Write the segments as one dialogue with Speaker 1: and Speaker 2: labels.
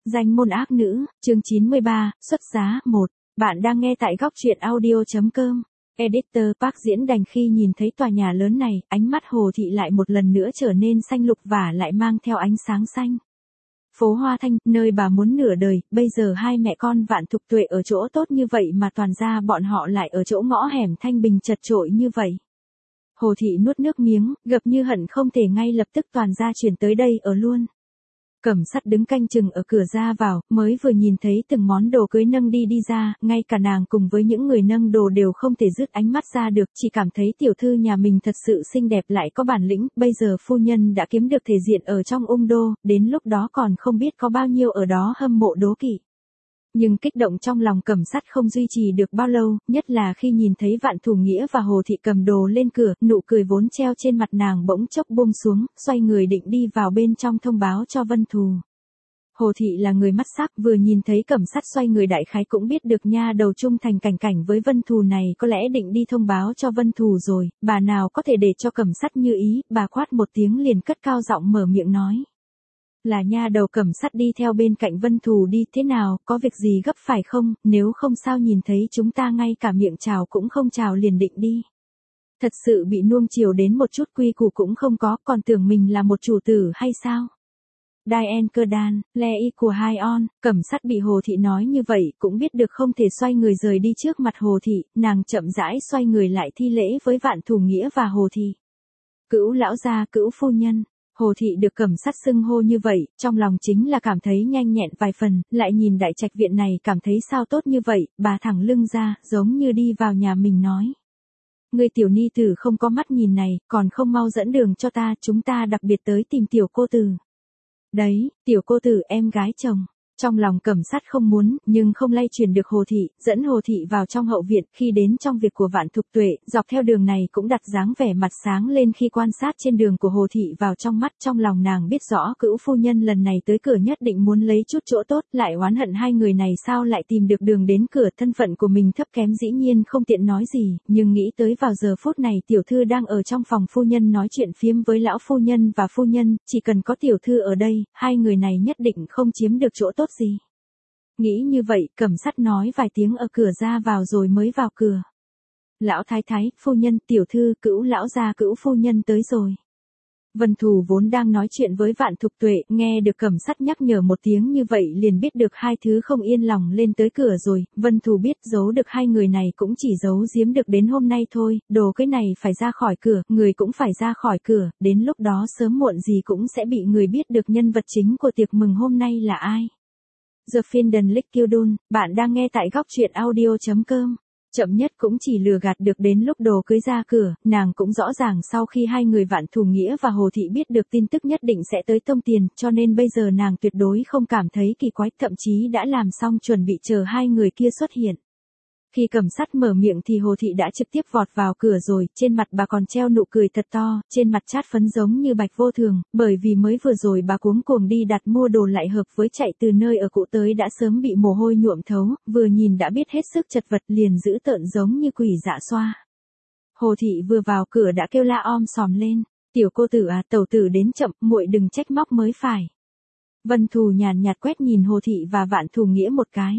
Speaker 1: Danh môn ác nữ, chương 93, xuất giá 1. Bạn đang nghe tại góc truyện audio.com. Editor Park Diễn Đành khi nhìn thấy tòa nhà lớn này, ánh mắt Hồ Thị lại một lần nữa trở nên xanh lục và lại mang theo ánh sáng xanh. Phố Hoa Thanh, nơi bà muốn nửa đời, bây giờ hai mẹ con Vạn Thục Tuệ ở chỗ tốt như vậy mà toàn ra bọn họ lại ở chỗ ngõ hẻm thanh bình chật chội như vậy. Hồ Thị nuốt nước miếng, gập như hận không thể ngay lập tức toàn ra chuyển tới đây ở luôn. Cẩm Sắt đứng canh chừng ở cửa ra vào, mới vừa nhìn thấy từng món đồ cưới nâng đi ra, ngay cả nàng cùng với những người nâng đồ đều không thể dứt ánh mắt ra được, chỉ cảm thấy tiểu thư nhà mình thật sự xinh đẹp lại có bản lĩnh, bây giờ phu nhân đã kiếm được thể diện ở trong đô, đến lúc đó còn không biết có bao nhiêu ở đó hâm mộ đố kỵ. Nhưng kích động trong lòng Cẩm Sắt không duy trì được bao lâu, nhất là khi nhìn thấy Vạn Thủ Nghĩa và Hồ Thị cầm đồ lên cửa, nụ cười vốn treo trên mặt nàng bỗng chốc buông xuống, xoay người định đi vào bên trong thông báo cho Vân Thù. Hồ Thị là người mắt sắc, vừa nhìn thấy Cẩm Sắt xoay người đại khái cũng biết được nha đầu trung thành cảnh với Vân Thù này có lẽ định đi thông báo cho Vân Thù rồi, bà nào có thể để cho Cẩm Sắt như ý, bà quát một tiếng liền cất cao giọng mở miệng nói. Là nha đầu Cẩm Sắt đi theo bên cạnh Vân Thù đi, thế nào, có việc gì gấp phải không, nếu không sao nhìn thấy chúng ta ngay cả miệng chào cũng không chào liền định đi. Thật sự bị nuông chiều đến một chút quy củ cũng không có, còn tưởng mình là một chủ tử hay sao? Diane cơ đan, le y của hai on, Cẩm Sắt bị Hồ Thị nói như vậy, cũng biết được không thể xoay người rời đi trước mặt Hồ Thị, nàng chậm rãi xoay người lại thi lễ với Vạn Thủ Nghĩa và Hồ Thị. Cữu lão gia, cữu phu nhân. Hồ Thị được Cẩm Sắt xưng hô như vậy, trong lòng chính là cảm thấy nhanh nhẹn vài phần, lại nhìn đại trạch viện này cảm thấy sao tốt như vậy, bà thẳng lưng ra, giống như đi vào nhà mình nói. Người tiểu ni tử không có mắt nhìn này, còn không mau dẫn đường cho ta, chúng ta đặc biệt tới tìm tiểu cô tử. Đấy, tiểu cô tử em gái chồng. Trong lòng Cẩm Sắt không muốn, nhưng không lay truyền được Hồ Thị, dẫn Hồ Thị vào trong hậu viện, khi đến trong việc của Vạn Thục Tuệ, dọc theo đường này cũng đặt dáng vẻ mặt sáng lên khi quan sát trên đường của Hồ Thị vào trong mắt, trong lòng nàng biết rõ cữu phu nhân lần này tới cửa nhất định muốn lấy chút chỗ tốt, lại oán hận hai người này sao lại tìm được đường đến cửa, thân phận của mình thấp kém dĩ nhiên không tiện nói gì, nhưng nghĩ tới vào giờ phút này tiểu thư đang ở trong phòng phu nhân nói chuyện phiếm với lão phu nhân và phu nhân, chỉ cần có tiểu thư ở đây, hai người này nhất định không chiếm được chỗ tốt gì. Nghĩ như vậy, Cẩm Sắt nói vài tiếng ở cửa ra vào rồi mới vào cửa. Lão thái thái, phu nhân, tiểu thư, cữu lão gia, cữu phu nhân tới rồi. Vân Thù vốn đang nói chuyện với Vạn Thục Tuệ, nghe được Cẩm Sắt nhắc nhở một tiếng như vậy liền biết được hai thứ không yên lòng lên tới cửa rồi, Vân Thù biết giấu được hai người này cũng chỉ giấu giếm được đến hôm nay thôi, đồ cái này phải ra khỏi cửa, người cũng phải ra khỏi cửa, đến lúc đó sớm muộn gì cũng sẽ bị người biết được nhân vật chính của tiệc mừng hôm nay là ai. The Finden Lick Kildun, bạn đang nghe tại góc truyện audio.com. Chậm nhất cũng chỉ lừa gạt được đến lúc đồ cưới ra cửa, nàng cũng rõ ràng sau khi hai người Vạn Thủ Nghĩa và Hồ Thị biết được tin tức nhất định sẽ tới tông tiền, cho nên bây giờ nàng tuyệt đối không cảm thấy kỳ quái, thậm chí đã làm xong chuẩn bị chờ hai người kia xuất hiện. Khi Cẩm Sắt mở miệng thì Hồ Thị đã trực tiếp vọt vào cửa rồi, trên mặt bà còn treo nụ cười thật to, trên mặt chát phấn giống như bạch vô thường, bởi vì mới vừa rồi bà cuống cuồng đi đặt mua đồ lại hợp với chạy từ nơi ở cũ tới đã sớm bị mồ hôi nhuộm thấu, vừa nhìn đã biết hết sức chật vật liền dữ tợn giống như quỷ dạ xoa. Hồ Thị vừa vào cửa đã kêu la om sòm lên, tiểu cô tử à, tẩu tử đến chậm, muội đừng trách móc mới phải. Vân Thù nhàn nhạt quét nhìn Hồ Thị và Vạn Thủ Nghĩa một cái.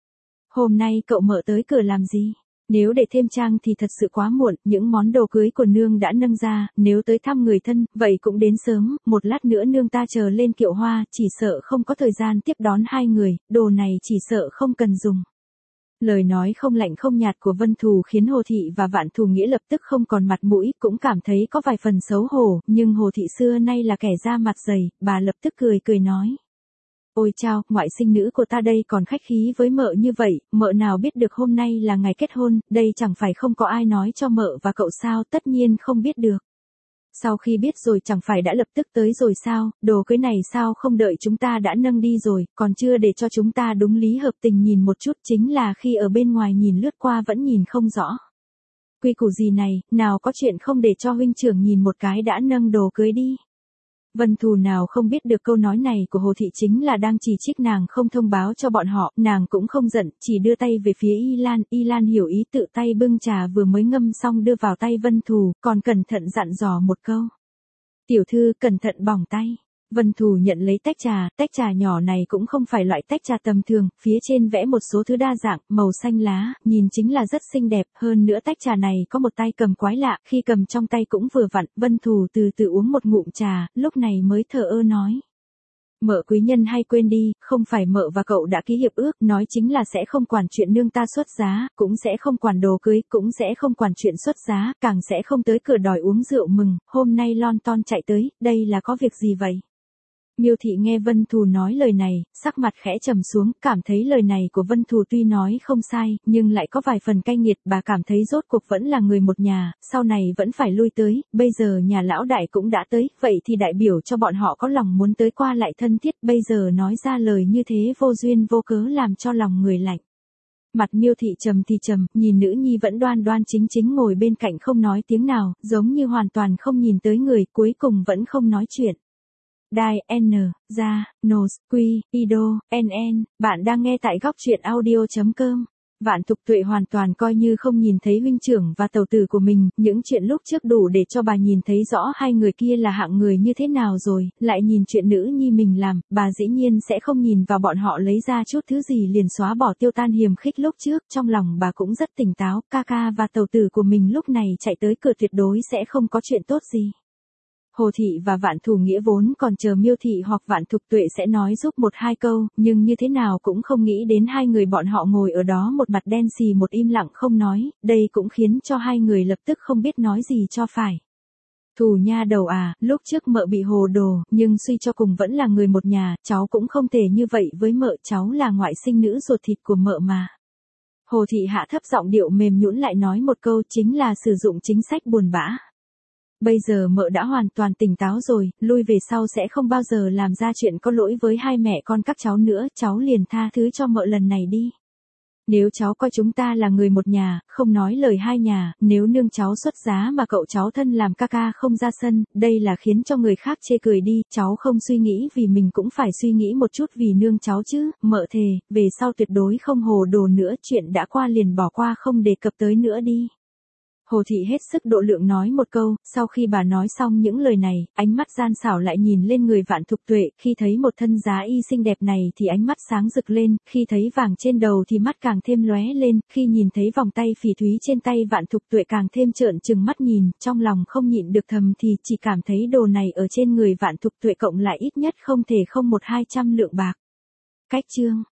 Speaker 1: Hôm nay cậu mở tới cửa làm gì? Nếu để thêm trang thì thật sự quá muộn, những món đồ cưới của nương đã nâng ra, nếu tới thăm người thân, vậy cũng đến sớm, một lát nữa nương ta chờ lên kiệu hoa, chỉ sợ không có thời gian tiếp đón hai người, đồ này chỉ sợ không cần dùng. Lời nói không lạnh không nhạt của Vân Thù khiến Hồ Thị và Vạn Thủ Nghĩa lập tức không còn mặt mũi, cũng cảm thấy có vài phần xấu hổ, nhưng Hồ Thị xưa nay là kẻ da mặt dày, bà lập tức cười nói. Ôi chao, ngoại sinh nữ của ta đây còn khách khí với mợ như vậy, mợ nào biết được hôm nay là ngày kết hôn, đây chẳng phải không có ai nói cho mợ và cậu sao, tất nhiên không biết được. Sau khi biết rồi chẳng phải đã lập tức tới rồi sao, đồ cưới này sao không đợi chúng ta đã nâng đi rồi, còn chưa để cho chúng ta đúng lý hợp tình nhìn một chút, chính là khi ở bên ngoài nhìn lướt qua vẫn nhìn không rõ. Quy củ gì này, nào có chuyện không để cho huynh trưởng nhìn một cái đã nâng đồ cưới đi. Vân Thù nào không biết được câu nói này của Hồ Thị chính là đang chỉ trích nàng không thông báo cho bọn họ, nàng cũng không giận, chỉ đưa tay về phía Y Lan hiểu ý tự tay bưng trà vừa mới ngâm xong đưa vào tay Vân Thù, còn cẩn thận dặn dò một câu. Tiểu thư cẩn thận bỏng tay. Vân Thù nhận lấy tách trà nhỏ này cũng không phải loại tách trà tầm thường, phía trên vẽ một số thứ đa dạng, màu xanh lá, nhìn chính là rất xinh đẹp, hơn nữa tách trà này có một tay cầm quái lạ, khi cầm trong tay cũng vừa vặn, Vân Thù từ từ uống một ngụm trà, lúc này mới thờ ơ nói. Mợ quý nhân hay quên đi, không phải mợ và cậu đã ký hiệp ước, nói chính là sẽ không quản chuyện nương ta xuất giá, cũng sẽ không quản đồ cưới, cũng sẽ không quản chuyện xuất giá, càng sẽ không tới cửa đòi uống rượu mừng, hôm nay lon ton chạy tới, đây là có việc gì vậy? Miêu Thị nghe Vân Thù nói lời này, sắc mặt khẽ trầm xuống, cảm thấy lời này của Vân Thù tuy nói không sai, nhưng lại có vài phần cay nghiệt, bà cảm thấy rốt cuộc vẫn là người một nhà, sau này vẫn phải lui tới, bây giờ nhà lão đại cũng đã tới, vậy thì đại biểu cho bọn họ có lòng muốn tới qua lại thân thiết, bây giờ nói ra lời như thế vô duyên vô cớ làm cho lòng người lạnh. Mặt Miêu Thị trầm thì trầm, nhìn nữ nhi vẫn đoan đoan chính chính ngồi bên cạnh không nói tiếng nào, giống như hoàn toàn không nhìn tới người, cuối cùng vẫn không nói chuyện. Đài N, Ra, Nos, Quy, Ido, NN, bạn đang nghe tại góc truyện audio.com. Vạn Thục Tuệ hoàn toàn coi như không nhìn thấy huynh trưởng và tẩu tử của mình, những chuyện lúc trước đủ để cho bà nhìn thấy rõ hai người kia là hạng người như thế nào rồi, lại nhìn chuyện nữ nhi mình làm, bà dĩ nhiên sẽ không nhìn vào bọn họ lấy ra chút thứ gì liền xóa bỏ tiêu tan hiềm khích lúc trước, trong lòng bà cũng rất tỉnh táo, ca ca và tẩu tử của mình lúc này chạy tới cửa tuyệt đối sẽ không có chuyện tốt gì. Hồ Thị và Vạn Thù Nghĩa vốn còn chờ Miêu Thị hoặc Vạn Thục Tuệ sẽ nói giúp một hai câu, nhưng như thế nào cũng không nghĩ đến hai người bọn họ ngồi ở đó một mặt đen xì một im lặng không nói, đây cũng khiến cho hai người lập tức không biết nói gì cho phải. Thù nha đầu à, lúc trước mợ bị hồ đồ, nhưng suy cho cùng vẫn là người một nhà, cháu cũng không thể như vậy với mợ, cháu là ngoại sinh nữ ruột thịt của mợ mà. Hồ Thị hạ thấp giọng điệu mềm nhũn lại nói một câu chính là sử dụng chính sách buồn bã. Bây giờ mợ đã hoàn toàn tỉnh táo rồi, lui về sau sẽ không bao giờ làm ra chuyện có lỗi với hai mẹ con các cháu nữa, cháu liền tha thứ cho mợ lần này đi. Nếu cháu coi chúng ta là người một nhà, không nói lời hai nhà, nếu nương cháu xuất giá mà cậu cháu thân làm ca ca không ra sân, đây là khiến cho người khác chê cười đi, cháu không suy nghĩ vì mình cũng phải suy nghĩ một chút vì nương cháu chứ, mợ thề, về sau tuyệt đối không hồ đồ nữa, chuyện đã qua liền bỏ qua không đề cập tới nữa đi. Hồ Thị hết sức độ lượng nói một câu, sau khi bà nói xong những lời này, ánh mắt gian xảo lại nhìn lên người Vạn Thục Tuệ, khi thấy một thân giá y xinh đẹp này thì ánh mắt sáng rực lên, khi thấy vàng trên đầu thì mắt càng thêm lóe lên, khi nhìn thấy vòng tay phỉ thúy trên tay Vạn Thục Tuệ càng thêm trợn trừng mắt nhìn, trong lòng không nhịn được thầm thì chỉ cảm thấy đồ này ở trên người Vạn Thục Tuệ cộng lại ít nhất không thể không 100-200 lượng bạc. Cách chương